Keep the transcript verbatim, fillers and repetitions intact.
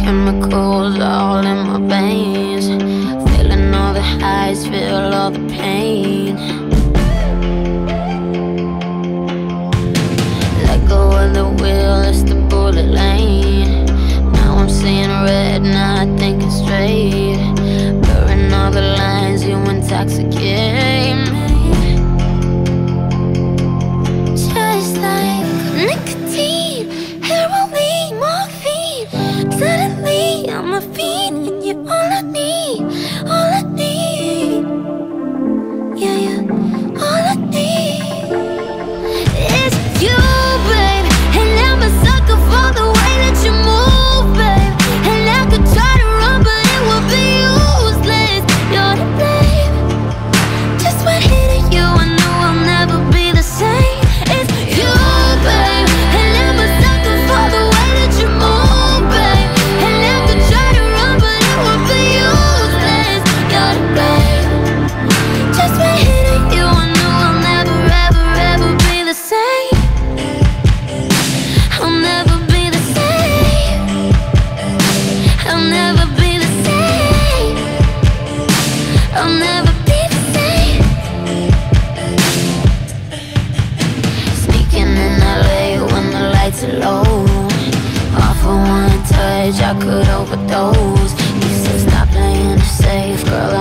chemicals all in my veins, feeling all the highs, feel all the pain. Let go of the wheel, it's the bullet lane. Now I'm seeing red, now I thinking straight. Blurring all the lines, you intoxicate me. Just like nicotine, heroin, morphine. Suddenly I'm a fiend, and you're all I need, all I need. Yeah, yeah, all I need is you, babe. And I'm a sucker for the way that you move, babe. And I could try to run, but it would be useless. You're to blame. Just when hitting you, I knew I'll never be the same. It's you, babe. And I'm a sucker for the way that you move, babe. And I could try to run, but it would be useless. You're to blame. Just when hitting you, I knew I'll never, ever, ever be the same. I'll never be the same. I'll never be the same. I'll never be the same. Sneaking in L A when the lights are low. All for one touch, I could overdose. You said stop playing it safe, girl,